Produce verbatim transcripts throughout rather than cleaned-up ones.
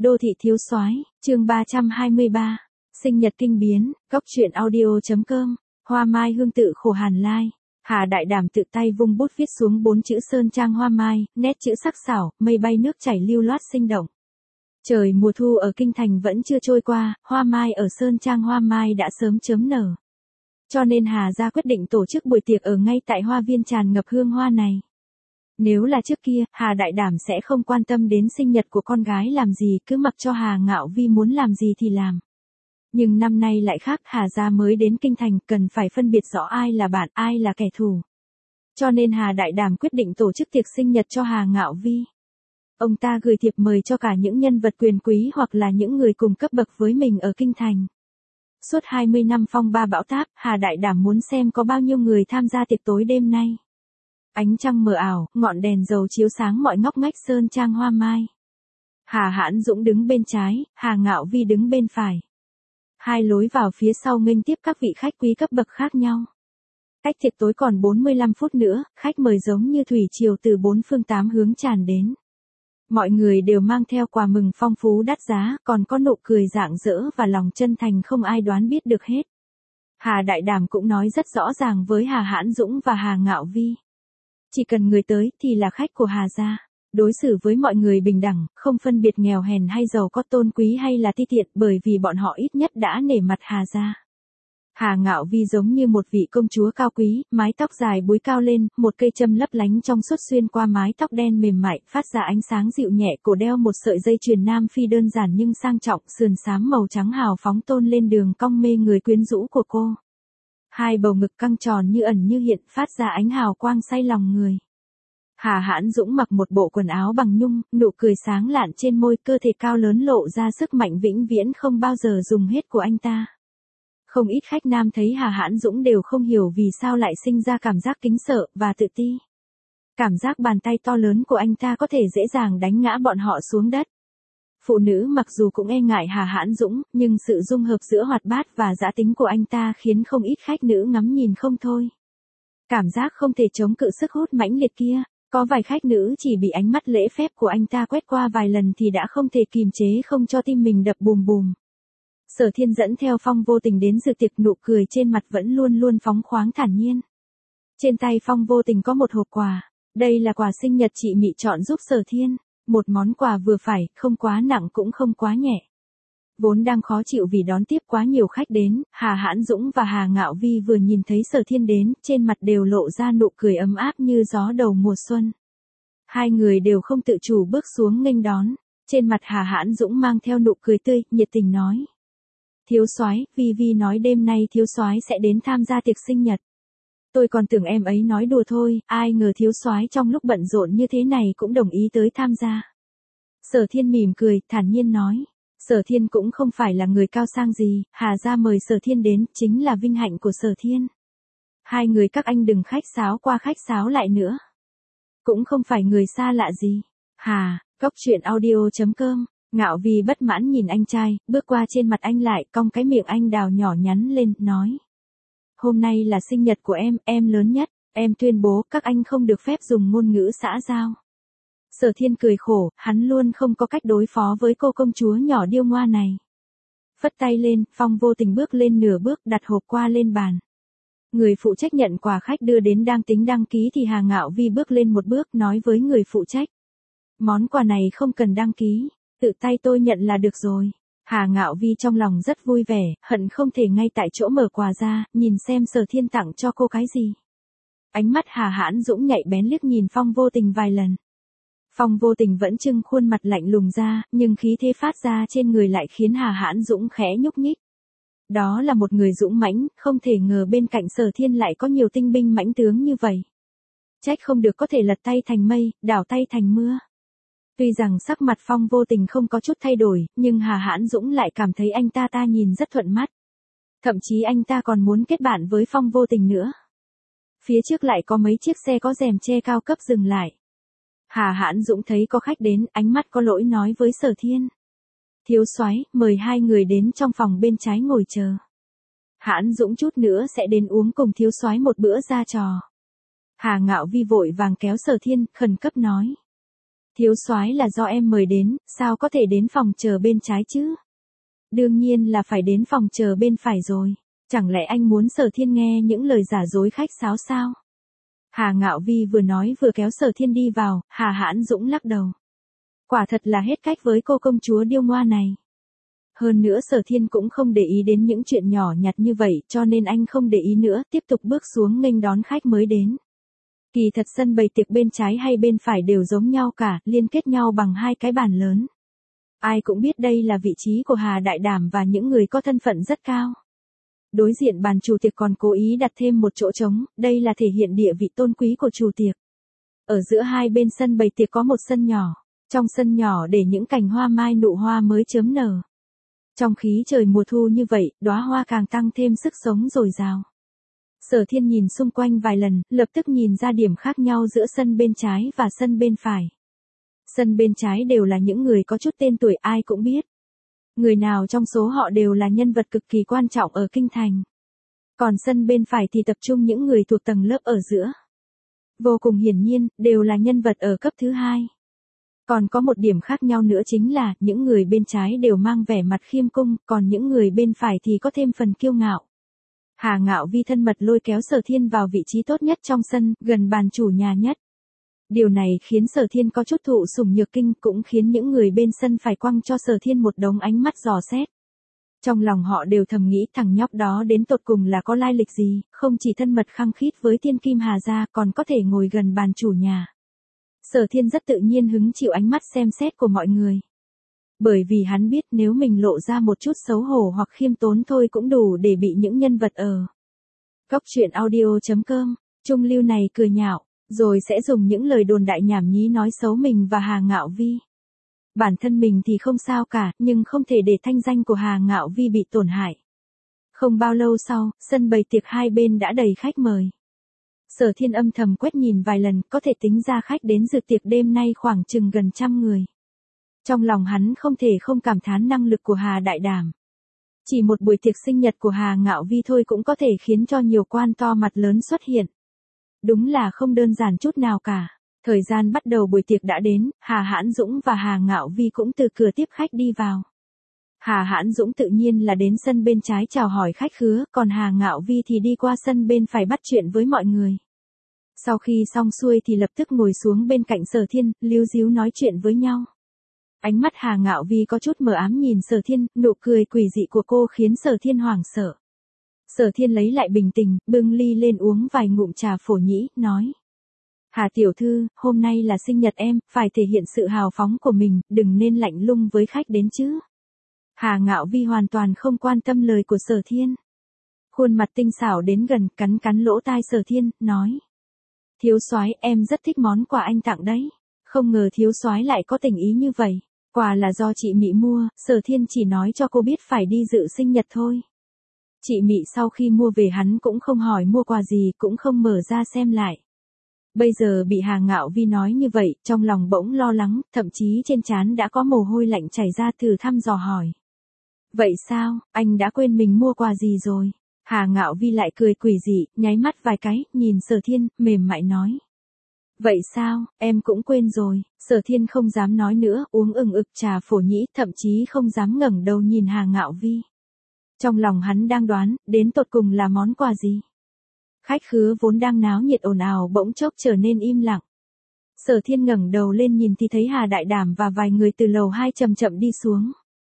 Đô thị thiếu soái, chương ba trăm hai mươi ba. Sinh nhật kinh biến, góc truyện audio chấm com. Hoa mai hương tự khổ hàn lai. Hà Đại Đảm tự tay vung bút viết xuống bốn chữ sơn trang hoa mai, nét chữ sắc sảo, mây bay nước chảy lưu loát sinh động. Trời mùa thu ở kinh thành vẫn chưa trôi qua, hoa mai ở sơn trang hoa mai đã sớm chớm nở. Cho nên Hà gia quyết định tổ chức buổi tiệc ở ngay tại hoa viên tràn ngập hương hoa này. Nếu là trước kia, Hà Đại Đảm sẽ không quan tâm đến sinh nhật của con gái làm gì, cứ mặc cho Hà Ngạo Vi muốn làm gì thì làm. Nhưng năm nay lại khác, Hà gia mới đến kinh thành, cần phải phân biệt rõ ai là bạn, ai là kẻ thù. Cho nên Hà Đại Đảm quyết định tổ chức tiệc sinh nhật cho Hà Ngạo Vi. Ông ta gửi thiệp mời cho cả những nhân vật quyền quý hoặc là những người cùng cấp bậc với mình ở kinh thành. Suốt hai mươi năm phong ba bão táp, Hà Đại Đảm muốn xem có bao nhiêu người tham gia tiệc tối đêm nay. Ánh trăng mờ ảo, ngọn đèn dầu chiếu sáng mọi ngóc ngách sơn trang hoa mai. Hà Hãn Dũng đứng bên trái, Hà Ngạo Vi đứng bên phải. Hai lối vào phía sau nghênh tiếp các vị khách quý cấp bậc khác nhau. Cách tiệc tối còn bốn mươi lăm phút nữa, khách mời giống như thủy triều từ bốn phương tám hướng tràn đến. Mọi người đều mang theo quà mừng phong phú đắt giá, còn có nụ cười rạng rỡ và lòng chân thành không ai đoán biết được hết. Hà Đại Đảm cũng nói rất rõ ràng với Hà Hãn Dũng và Hà Ngạo Vi. Chỉ cần người tới thì là khách của Hà gia. Đối xử với mọi người bình đẳng, không phân biệt nghèo hèn hay giàu có, tôn quý hay là ti tiện, bởi vì bọn họ ít nhất đã nể mặt Hà gia. Hà Ngạo Vi giống như một vị công chúa cao quý, mái tóc dài búi cao lên, một cây châm lấp lánh trong suốt xuyên qua mái tóc đen mềm mại, phát ra ánh sáng dịu nhẹ, cổ đeo một sợi dây chuyền nam phi đơn giản nhưng sang trọng, sườn xám màu trắng hào phóng tôn lên đường cong mê người quyến rũ của cô. Hai bầu ngực căng tròn như ẩn như hiện, phát ra ánh hào quang say lòng người. Hà Hãn Dũng mặc một bộ quần áo bằng nhung, nụ cười sáng lạn trên môi, cơ thể cao lớn lộ ra sức mạnh vĩnh viễn không bao giờ dùng hết của anh ta. Không ít khách nam thấy Hà Hãn Dũng đều không hiểu vì sao lại sinh ra cảm giác kính sợ và tự ti. Cảm giác bàn tay to lớn của anh ta có thể dễ dàng đánh ngã bọn họ xuống đất. Phụ nữ mặc dù cũng e ngại Hà Hãn Dũng, nhưng sự dung hợp giữa hoạt bát và dã tính của anh ta khiến không ít khách nữ ngắm nhìn không thôi. Cảm giác không thể chống cự sức hút mãnh liệt kia, có vài khách nữ chỉ bị ánh mắt lễ phép của anh ta quét qua vài lần thì đã không thể kìm chế không cho tim mình đập bùm bùm. Sở Thiên dẫn theo Phong Vô Tình đến dự tiệc, nụ cười trên mặt vẫn luôn luôn phóng khoáng thản nhiên. Trên tay Phong Vô Tình có một hộp quà, đây là quà sinh nhật chị Mị chọn giúp Sở Thiên, một món quà vừa phải, không quá nặng cũng không quá nhẹ. Vốn đang khó chịu vì đón tiếp quá nhiều khách đến, Hà Hãn Dũng và Hà Ngạo Vi vừa nhìn thấy Sở Thiên đến, trên mặt đều lộ ra nụ cười ấm áp như gió đầu mùa xuân. Hai người đều không tự chủ bước xuống nghênh đón, trên mặt Hà Hãn Dũng mang theo nụ cười tươi, nhiệt tình nói: "Thiếu soái, Vi Vi nói đêm nay thiếu soái sẽ đến tham gia tiệc sinh nhật. Tôi còn tưởng em ấy nói đùa thôi, ai ngờ thiếu soái trong lúc bận rộn như thế này cũng đồng ý tới tham gia." Sở Thiên mỉm cười, thản nhiên nói: "Sở Thiên cũng không phải là người cao sang gì, Hà gia mời Sở Thiên đến chính là vinh hạnh của Sở Thiên. Hai người các anh đừng khách sáo qua khách sáo lại nữa. Cũng không phải người xa lạ gì." Hà, góc truyện audio chấm com. Ngạo Vi bất mãn nhìn anh trai, bước qua trên mặt anh lại, cong cái miệng anh đào nhỏ nhắn lên, nói: "Hôm nay là sinh nhật của em, em lớn nhất, em tuyên bố các anh không được phép dùng ngôn ngữ xã giao." Sở Thiên cười khổ, hắn luôn không có cách đối phó với cô công chúa nhỏ điêu ngoa này. Phất tay lên, Phong Vô Tình bước lên nửa bước, đặt hộp qua lên bàn. Người phụ trách nhận quà khách đưa đến đang tính đăng ký thì Hà Ngạo Vi bước lên một bước, nói với người phụ trách: "Món quà này không cần đăng ký, tự tay tôi nhận là được rồi." Hà Ngạo Vi trong lòng rất vui vẻ, hận không thể ngay tại chỗ mở quà ra, nhìn xem Sở Thiên tặng cho cô cái gì. Ánh mắt Hà Hãn Dũng nhạy bén liếc nhìn Phong Vô Tình vài lần. Phong Vô Tình vẫn trưng khuôn mặt lạnh lùng ra, nhưng khí thế phát ra trên người lại khiến Hà Hãn Dũng khẽ nhúc nhích. Đó là một người dũng mãnh, không thể ngờ bên cạnh Sở Thiên lại có nhiều tinh binh mãnh tướng như vậy. Trách không được có thể lật tay thành mây, đảo tay thành mưa. Tuy rằng sắc mặt Phong Vô Tình không có chút thay đổi, nhưng Hà Hãn Dũng lại cảm thấy anh ta ta nhìn rất thuận mắt. Thậm chí anh ta còn muốn kết bạn với Phong Vô Tình nữa. Phía trước lại có mấy chiếc xe có rèm che cao cấp dừng lại. Hà Hãn Dũng thấy có khách đến, ánh mắt có lỗi nói với Sở Thiên: "Thiếu soái, mời hai người đến trong phòng bên trái ngồi chờ. Hãn Dũng chút nữa sẽ đến uống cùng thiếu soái một bữa ra trò." Hà Ngạo Vi vội vàng kéo Sở Thiên, khẩn cấp nói: Thiếu soái là do em mời đến, sao có thể đến phòng chờ bên trái chứ? Đương nhiên là phải đến phòng chờ bên phải rồi. Chẳng lẽ anh muốn Sở Thiên nghe những lời giả dối khách sáo sao? Hà Ngạo Vi vừa nói vừa kéo Sở Thiên đi vào, Hà Hãn Dũng lắc đầu. Quả thật là hết cách với cô công chúa điêu ngoa này. Hơn nữa Sở Thiên cũng không để ý đến những chuyện nhỏ nhặt như vậy, cho nên anh không để ý nữa, tiếp tục bước xuống nghênh đón khách mới đến. Kỳ thật sân bày tiệc bên trái hay bên phải đều giống nhau cả, liên kết nhau bằng hai cái bàn lớn. Ai cũng biết đây là vị trí của Hà Đại Đảm và những người có thân phận rất cao. Đối diện bàn chủ tiệc còn cố ý đặt thêm một chỗ trống, đây là thể hiện địa vị tôn quý của chủ tiệc. Ở giữa hai bên sân bày tiệc có một sân nhỏ, trong sân nhỏ để những cành hoa mai nụ hoa mới chớm nở. Trong khí trời mùa thu như vậy, đóa hoa càng tăng thêm sức sống dồi dào. Sở Thiên nhìn xung quanh vài lần, lập tức nhìn ra điểm khác nhau giữa sân bên trái và sân bên phải. Sân bên trái đều là những người có chút tên tuổi ai cũng biết. Người nào trong số họ đều là nhân vật cực kỳ quan trọng ở kinh thành. Còn sân bên phải thì tập trung những người thuộc tầng lớp ở giữa. Vô cùng hiển nhiên, đều là nhân vật ở cấp thứ hai. Còn có một điểm khác nhau nữa chính là, những người bên trái đều mang vẻ mặt khiêm cung, còn những người bên phải thì có thêm phần kiêu ngạo. Hà Ngạo Vi thân mật lôi kéo Sở Thiên vào vị trí tốt nhất trong sân, gần bàn chủ nhà nhất. Điều này khiến Sở Thiên có chút thụ sủng nhược kinh, cũng khiến những người bên sân phải quăng cho Sở Thiên một đống ánh mắt dò xét. Trong lòng họ đều thầm nghĩ thằng nhóc đó đến tột cùng là có lai lịch gì, không chỉ thân mật khăng khít với Thiên Kim Hà gia còn có thể ngồi gần bàn chủ nhà. Sở Thiên rất tự nhiên hứng chịu ánh mắt xem xét của mọi người. Bởi vì hắn biết nếu mình lộ ra một chút xấu hổ hoặc khiêm tốn thôi cũng đủ để bị những nhân vật ở Góc truyện audio chấm com, Trung Lưu này cười nhạo, rồi sẽ dùng những lời đồn đại nhảm nhí nói xấu mình và Hà Ngạo Vi. Bản thân mình thì không sao cả, nhưng không thể để thanh danh của Hà Ngạo Vi bị tổn hại. Không bao lâu sau, sân bày tiệc hai bên đã đầy khách mời. Sở Thiên âm thầm quét nhìn vài lần, có thể tính ra khách đến dự tiệc đêm nay khoảng chừng gần trăm người. Trong lòng hắn không thể không cảm thán năng lực của Hà Đại Đảm. Chỉ một buổi tiệc sinh nhật của Hà Ngạo Vi thôi cũng có thể khiến cho nhiều quan to mặt lớn xuất hiện. Đúng là không đơn giản chút nào cả. Thời gian bắt đầu buổi tiệc đã đến, Hà Hãn Dũng và Hà Ngạo Vi cũng từ cửa tiếp khách đi vào. Hà Hãn Dũng tự nhiên là đến sân bên trái chào hỏi khách khứa, còn Hà Ngạo Vi thì đi qua sân bên phải bắt chuyện với mọi người. Sau khi xong xuôi thì lập tức ngồi xuống bên cạnh Sở Thiên, líu díu nói chuyện với nhau. Ánh mắt Hà Ngạo Vi có chút mờ ám nhìn Sở Thiên, nụ cười quỷ dị của cô khiến Sở Thiên hoảng sợ. Sở Thiên lấy lại bình tĩnh, bưng ly lên uống vài ngụm trà phổ nhĩ, nói. Hà tiểu thư, hôm nay là sinh nhật em, phải thể hiện sự hào phóng của mình, đừng nên lạnh lùng với khách đến chứ. Hà Ngạo Vi hoàn toàn không quan tâm lời của Sở Thiên. Khuôn mặt tinh xảo đến gần, cắn cắn lỗ tai Sở Thiên, nói. Thiếu soái, em rất thích món quà anh tặng đấy. Không ngờ thiếu soái lại có tình ý như vậy. Quà là do chị Mị mua, Sở Thiên chỉ nói cho cô biết phải đi dự sinh nhật thôi. Chị Mị sau khi mua về hắn cũng không hỏi mua quà gì, cũng không mở ra xem lại. Bây giờ bị Hà Ngạo Vi nói như vậy, trong lòng bỗng lo lắng, thậm chí trên trán đã có mồ hôi lạnh chảy ra, thử thăm dò hỏi. Vậy sao, anh đã quên mình mua quà gì rồi? Hà Ngạo Vi lại cười quỷ dị, nháy mắt vài cái, nhìn Sở Thiên, mềm mại nói. Vậy sao, em cũng quên rồi. Sở Thiên không dám nói nữa, uống ừng ực trà phổ nhĩ, thậm chí không dám ngẩng đầu nhìn Hà Ngạo Vi. Trong lòng hắn đang đoán, đến tột cùng là món quà gì? Khách khứa vốn đang náo nhiệt ồn ào bỗng chốc trở nên im lặng. Sở Thiên ngẩng đầu lên nhìn thì thấy Hà Đại Đảm và vài người từ lầu hai chậm chậm đi xuống.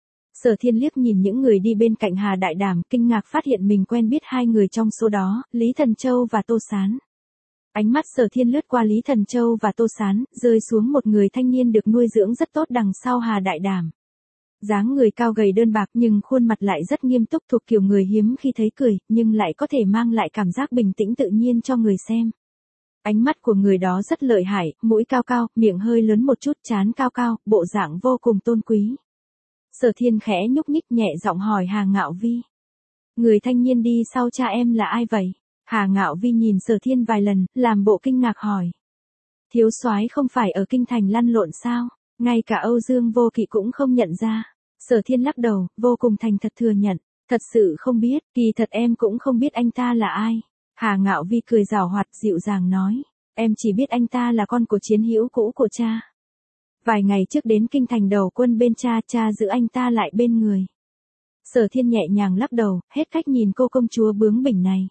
Sở Thiên liếc nhìn những người đi bên cạnh Hà Đại Đảm, kinh ngạc phát hiện mình quen biết hai người trong số đó, Lý Thần Châu và Tô Sán. Ánh mắt Sở Thiên lướt qua Lý Thần Châu và Tô Sán, rơi xuống một người thanh niên được nuôi dưỡng rất tốt đằng sau Hà Đại Đảm. Dáng người cao gầy đơn bạc nhưng khuôn mặt lại rất nghiêm túc, thuộc kiểu người hiếm khi thấy cười, nhưng lại có thể mang lại cảm giác bình tĩnh tự nhiên cho người xem. Ánh mắt của người đó rất lợi hại, mũi cao cao, miệng hơi lớn một chút, trán cao cao, bộ dạng vô cùng tôn quý. Sở Thiên khẽ nhúc nhích nhẹ giọng hỏi Hà Ngạo Vi. Người thanh niên đi sau cha em là ai vậy? Hà Ngạo Vi nhìn Sở Thiên vài lần, làm bộ kinh ngạc hỏi. Thiếu soái không phải ở kinh thành lăn lộn sao? Ngay cả Âu Dương Vô Kỵ cũng không nhận ra. Sở Thiên lắc đầu, vô cùng thành thật thừa nhận. Thật sự không biết, kỳ thật em cũng không biết anh ta là ai. Hà Ngạo Vi cười giảo hoạt dịu dàng nói. Em chỉ biết anh ta là con của chiến hữu cũ của cha. Vài ngày trước đến kinh thành đầu quân bên cha, cha giữ anh ta lại bên người. Sở Thiên nhẹ nhàng lắc đầu, hết cách nhìn cô công chúa bướng bỉnh này.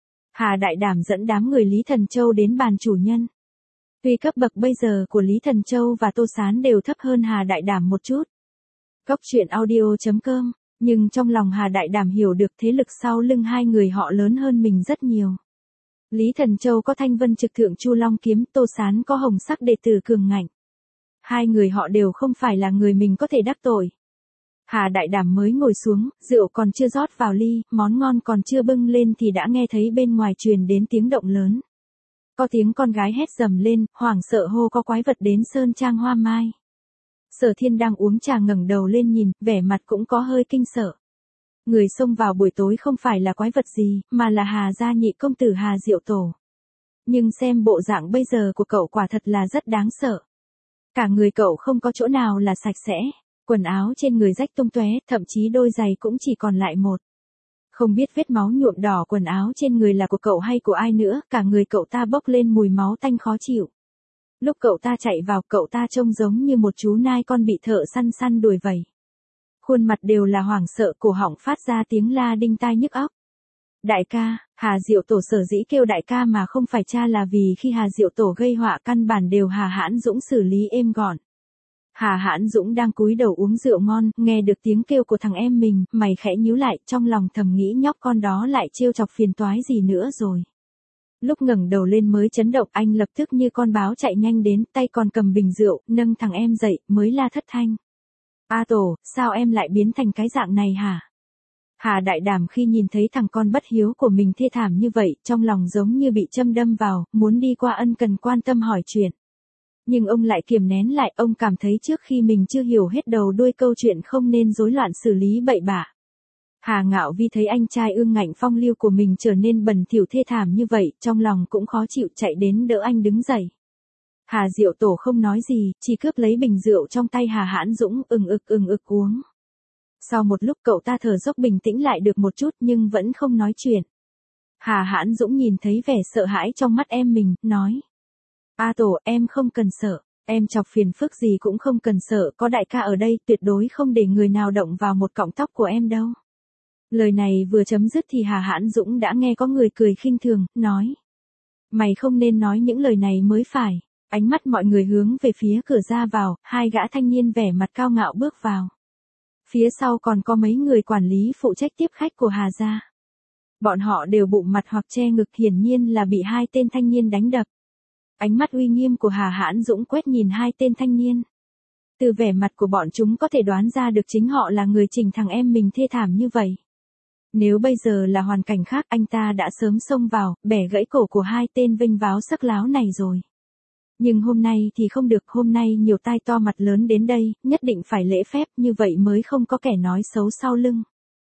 Hà Đại Đảm dẫn đám người Lý Thần Châu đến bàn chủ nhân. Tuy cấp bậc bây giờ của Lý Thần Châu và Tô Sán đều thấp hơn Hà Đại Đảm một chút. Cốc truyện audio chấm com, nhưng trong lòng Hà Đại Đảm hiểu được thế lực sau lưng hai người họ lớn hơn mình rất nhiều. Lý Thần Châu có Thanh Vân Trực Thượng Chu Long Kiếm, Tô Sán có Hồng Sắc Đệ Tử Cường Ngạnh. Hai người họ đều không phải là người mình có thể đắc tội. Hà Đại Đảm mới ngồi xuống, rượu còn chưa rót vào ly, món ngon còn chưa bưng lên thì đã nghe thấy bên ngoài truyền đến tiếng động lớn. Có tiếng con gái hét dầm lên, hoảng sợ hô có quái vật đến sơn trang Hoa Mai. Sở Thiên đang uống trà ngẩng đầu lên nhìn, vẻ mặt cũng có hơi kinh sợ. Người xông vào buổi tối không phải là quái vật gì, mà là Hà gia nhị công tử Hà Diệu Tổ. Nhưng xem bộ dạng bây giờ của cậu quả thật là rất đáng sợ. Cả người cậu không có chỗ nào là sạch sẽ, quần áo trên người rách tung tóe, thậm chí đôi giày cũng chỉ còn lại một. Không biết vết máu nhuộm đỏ quần áo trên người là của cậu hay của ai nữa, cả người cậu ta bốc lên mùi máu tanh khó chịu. Lúc cậu ta chạy vào, cậu ta trông giống như một chú nai con bị thợ săn săn đuổi vậy. Khuôn mặt đều là hoảng sợ, cổ họng phát ra tiếng la đinh tai nhức óc. Đại ca, Hà Diệu Tổ sở dĩ kêu đại ca mà không phải cha là vì khi Hà Diệu Tổ gây họa căn bản đều Hà Hãn Dũng xử lý êm gọn. Hà Hãn Dũng đang cúi đầu uống rượu ngon, nghe được tiếng kêu của thằng em mình, mày khẽ nhíu lại, trong lòng thầm nghĩ nhóc con đó lại trêu chọc phiền toái gì nữa rồi. Lúc ngẩng đầu lên mới chấn động, anh lập tức như con báo chạy nhanh đến, tay còn cầm bình rượu, nâng thằng em dậy, mới la thất thanh. A Tổ, sao em lại biến thành cái dạng này hả? Hà Đại Đảm khi nhìn thấy thằng con bất hiếu của mình thê thảm như vậy, trong lòng giống như bị châm đâm vào, muốn đi qua ân cần quan tâm hỏi chuyện. Nhưng ông lại kiềm nén lại, ông cảm thấy trước khi mình chưa hiểu hết đầu đuôi câu chuyện không nên rối loạn xử lý bậy bạ. Hà Ngạo Vi thấy anh trai ương ngạnh phong lưu của mình trở nên bẩn thỉu thê thảm như vậy, trong lòng cũng khó chịu, chạy đến đỡ anh đứng dậy. Hà Diệu Tổ không nói gì, chỉ cướp lấy bình rượu trong tay Hà Hãn Dũng, ừng ực ừng ực uống. Sau một lúc cậu ta thở dốc bình tĩnh lại được một chút nhưng vẫn không nói chuyện. Hà Hãn Dũng nhìn thấy vẻ sợ hãi trong mắt em mình, nói. A Tổ, em không cần sợ, em chọc phiền phức gì cũng không cần sợ, có đại ca ở đây tuyệt đối không để người nào động vào một cọng tóc của em đâu. Lời này vừa chấm dứt thì Hà Hãn Dũng đã nghe có người cười khinh thường, nói. Mày không nên nói những lời này mới phải. Ánh mắt mọi người hướng về phía cửa ra vào, hai gã thanh niên vẻ mặt cao ngạo bước vào. Phía sau còn có mấy người quản lý phụ trách tiếp khách của Hà gia. Bọn họ đều bụng mặt hoặc che ngực, hiển nhiên là bị hai tên thanh niên đánh đập. Ánh mắt uy nghiêm của Hà Hãn Dũng quét nhìn hai tên thanh niên. Từ vẻ mặt của bọn chúng có thể đoán ra được chính họ là người chỉnh thằng em mình thê thảm như vậy. Nếu bây giờ là hoàn cảnh khác, anh ta đã sớm xông vào, bẻ gãy cổ của hai tên vênh váo sắc láo này rồi. Nhưng hôm nay thì không được, hôm nay nhiều tai to mặt lớn đến đây, nhất định phải lễ phép, như vậy mới không có kẻ nói xấu sau lưng.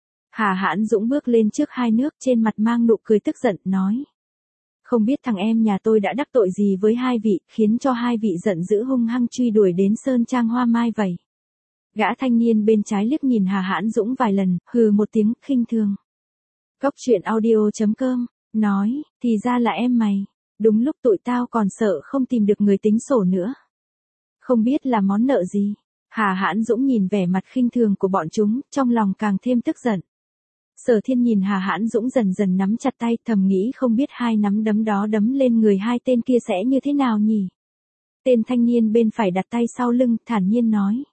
Hà Hãn Dũng bước lên trước hai nước, trên mặt mang nụ cười tức giận, nói. Không biết thằng em nhà tôi đã đắc tội gì với hai vị, khiến cho hai vị giận dữ hung hăng truy đuổi đến sơn trang Hoa Mai vậy. Gã thanh niên bên trái liếc nhìn Hà Hãn Dũng vài lần, hừ một tiếng, khinh thường. Cốc truyện audio chấm com, nói, thì ra là em mày. Đúng lúc tụi tao còn sợ không tìm được người tính sổ nữa. Không biết là món nợ gì. Hà Hãn Dũng nhìn vẻ mặt khinh thường của bọn chúng, trong lòng càng thêm tức giận. Sở Thiên nhìn Hà Hãn Dũng dần dần nắm chặt tay, thầm nghĩ không biết hai nắm đấm đó đấm lên người hai tên kia sẽ như thế nào nhỉ. Tên thanh niên bên phải đặt tay sau lưng, thản nhiên nói.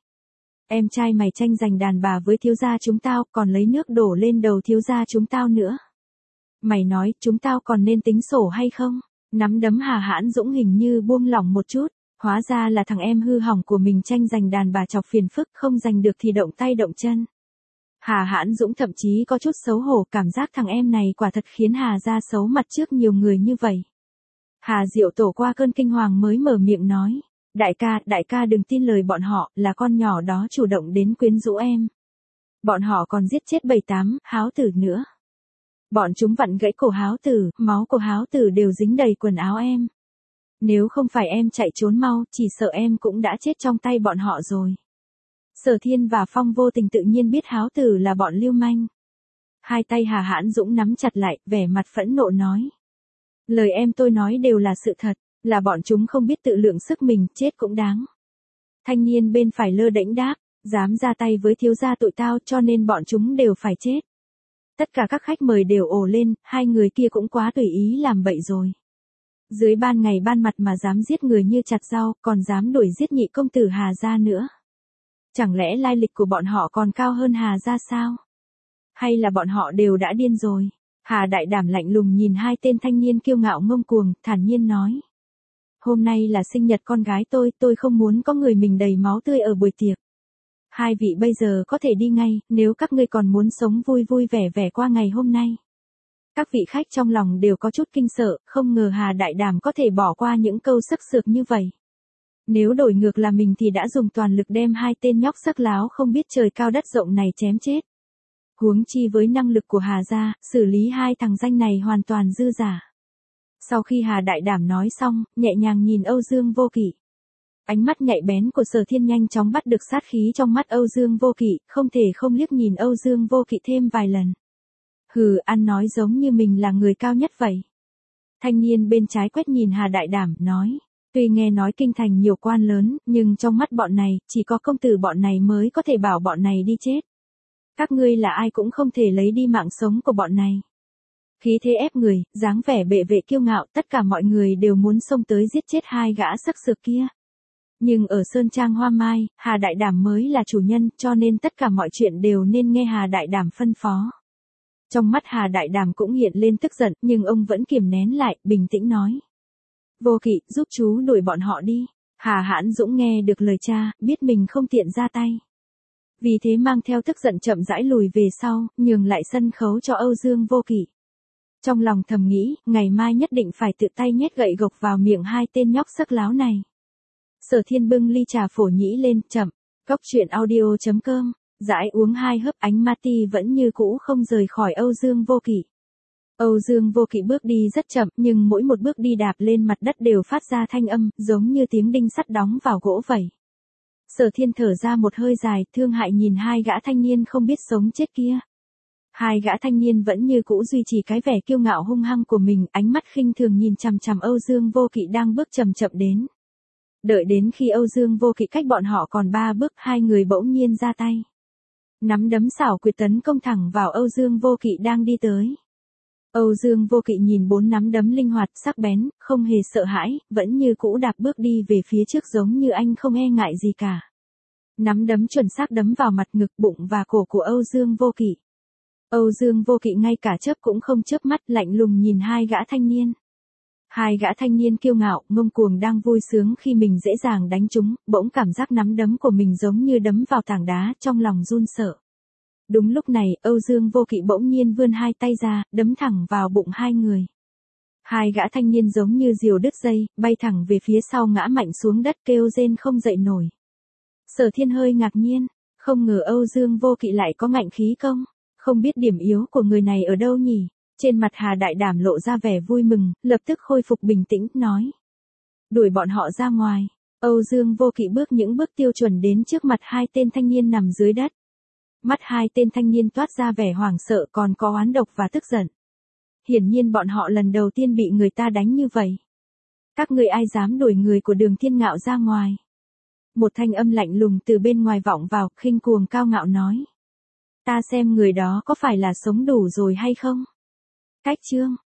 Em trai mày tranh giành đàn bà với thiếu gia chúng tao, còn lấy nước đổ lên đầu thiếu gia chúng tao nữa. Mày nói chúng tao còn nên tính sổ hay không? Nắm đấm Hà Hãn Dũng hình như buông lỏng một chút, hóa ra là thằng em hư hỏng của mình tranh giành đàn bà chọc phiền phức, không giành được thì động tay động chân. Hà Hãn Dũng thậm chí có chút xấu hổ, cảm giác thằng em này quả thật khiến Hà gia xấu mặt trước nhiều người như vậy. Hà Diệu Tổ qua cơn kinh hoàng mới mở miệng nói, đại ca, đại ca đừng tin lời bọn họ, là con nhỏ đó chủ động đến quyến rũ em. Bọn họ còn giết chết bảy tám háo tử nữa. Bọn chúng vặn gãy cổ háo tử, máu của háo tử đều dính đầy quần áo em. Nếu không phải em chạy trốn mau, chỉ sợ em cũng đã chết trong tay bọn họ rồi. Sở Thiên và Phong vô tình tự nhiên biết háo tử là bọn lưu manh. Hai tay Hà Hãn Dũng nắm chặt lại, vẻ mặt phẫn nộ nói. Lời em tôi nói đều là sự thật, là bọn chúng không biết tự lượng sức mình, chết cũng đáng. Thanh niên bên phải lơ đễnh đáp, dám ra tay với thiếu gia tụi tao cho nên bọn chúng đều phải chết. Tất cả các khách mời đều ồ lên, hai người kia cũng quá tùy ý làm bậy rồi. Dưới ban ngày ban mặt mà dám giết người như chặt rau, còn dám đuổi giết nhị công tử Hà gia nữa. Chẳng lẽ lai lịch của bọn họ còn cao hơn Hà gia sao? Hay là bọn họ đều đã điên rồi? Hà Đại Đảm lạnh lùng nhìn hai tên thanh niên kiêu ngạo ngông cuồng, thản nhiên nói. Hôm nay là sinh nhật con gái tôi, tôi không muốn có người mình đầy máu tươi ở buổi tiệc. Hai vị bây giờ có thể đi ngay, nếu các ngươi còn muốn sống vui vui vẻ vẻ qua ngày hôm nay. Các vị khách trong lòng đều có chút kinh sợ, không ngờ Hà Đại Đảm có thể bỏ qua những câu sắc sược như vậy. Nếu đổi ngược là mình thì đã dùng toàn lực đem hai tên nhóc sắc láo không biết trời cao đất rộng này chém chết. Huống chi với năng lực của Hà gia, xử lý hai thằng danh này hoàn toàn dư giả. Sau khi Hà Đại Đảm nói xong, nhẹ nhàng nhìn Âu Dương Vô Kỵ. Ánh mắt nhạy bén của Sở Thiên nhanh chóng bắt được sát khí trong mắt Âu Dương Vô Kỵ, không thể không liếc nhìn Âu Dương Vô Kỵ thêm vài lần. Hừ, ăn nói giống như mình là người cao nhất vậy. Thanh niên bên trái quét nhìn Hà Đại Đảm, nói. Tuy nghe nói kinh thành nhiều quan lớn, nhưng trong mắt bọn này, chỉ có công tử bọn này mới có thể bảo bọn này đi chết. Các ngươi là ai cũng không thể lấy đi mạng sống của bọn này. Khí thế ép người, dáng vẻ bệ vệ kiêu ngạo, tất cả mọi người đều muốn xông tới giết chết hai gã sắc sược kia. Nhưng ở Sơn Trang Hoa Mai, Hà Đại Đảm mới là chủ nhân, cho nên tất cả mọi chuyện đều nên nghe Hà Đại Đảm phân phó. Trong mắt Hà Đại Đảm cũng hiện lên tức giận, nhưng ông vẫn kiềm nén lại, bình tĩnh nói. Vô Kỵ, giúp chú đuổi bọn họ đi. Hà Hãn Dũng nghe được lời cha, biết mình không tiện ra tay. Vì thế mang theo tức giận chậm rãi lùi về sau, nhường lại sân khấu cho Âu Dương Vô Kỵ. Trong lòng thầm nghĩ, ngày mai nhất định phải tự tay nhét gậy gộc vào miệng hai tên nhóc sắc láo này. Sở Thiên bưng ly trà phổ nhĩ lên, chậm, góc truyện audio chấm com, dãi uống hai hớp, ánh ma ti vẫn như cũ không rời khỏi Âu Dương Vô Kỵ. Âu Dương Vô Kỵ bước đi rất chậm, nhưng mỗi một bước đi đạp lên mặt đất đều phát ra thanh âm, giống như tiếng đinh sắt đóng vào gỗ vậy. Sở Thiên thở ra một hơi dài, thương hại nhìn hai gã thanh niên không biết sống chết kia. Hai gã thanh niên vẫn như cũ duy trì cái vẻ kiêu ngạo hung hăng của mình, ánh mắt khinh thường nhìn chằm chằm Âu Dương Vô Kỵ đang bước chậm chậm đến. Đợi đến khi Âu Dương Vô Kỵ cách bọn họ còn ba bước, hai người bỗng nhiên ra tay. Nắm đấm xảo quyệt tấn công thẳng vào Âu Dương Vô Kỵ đang đi tới. Âu Dương Vô Kỵ nhìn bốn nắm đấm linh hoạt, sắc bén, không hề sợ hãi, vẫn như cũ đạp bước đi về phía trước giống như anh không e ngại gì cả. Nắm đấm chuẩn xác đấm vào mặt, ngực, bụng và cổ của Âu Dương Vô Kỵ. Âu Dương Vô Kỵ ngay cả chớp cũng không chớp mắt, lạnh lùng nhìn hai gã thanh niên. Hai gã thanh niên kiêu ngạo, ngông cuồng đang vui sướng khi mình dễ dàng đánh chúng, bỗng cảm giác nắm đấm của mình giống như đấm vào tảng đá, trong lòng run sợ. Đúng lúc này, Âu Dương Vô Kỵ bỗng nhiên vươn hai tay ra, đấm thẳng vào bụng hai người. Hai gã thanh niên giống như diều đứt dây, bay thẳng về phía sau ngã mạnh xuống đất kêu rên không dậy nổi. Sở Thiên hơi ngạc nhiên, không ngờ Âu Dương Vô Kỵ lại có ngạnh khí công, không biết điểm yếu của người này ở đâu nhỉ? Trên mặt Hà Đại Đảm lộ ra vẻ vui mừng, lập tức khôi phục bình tĩnh, nói. Đuổi bọn họ ra ngoài. Âu Dương Vô Kỵ bước những bước tiêu chuẩn đến trước mặt hai tên thanh niên nằm dưới đất. Mắt hai tên thanh niên toát ra vẻ hoảng sợ còn có oán độc và tức giận. Hiển nhiên bọn họ lần đầu tiên bị người ta đánh như vậy. Các ngươi ai dám đuổi người của Đường Thiên Ngạo ra ngoài? Một thanh âm lạnh lùng từ bên ngoài vọng vào, khinh cuồng cao ngạo nói. Ta xem người đó có phải là sống đủ rồi hay không? Cách chương.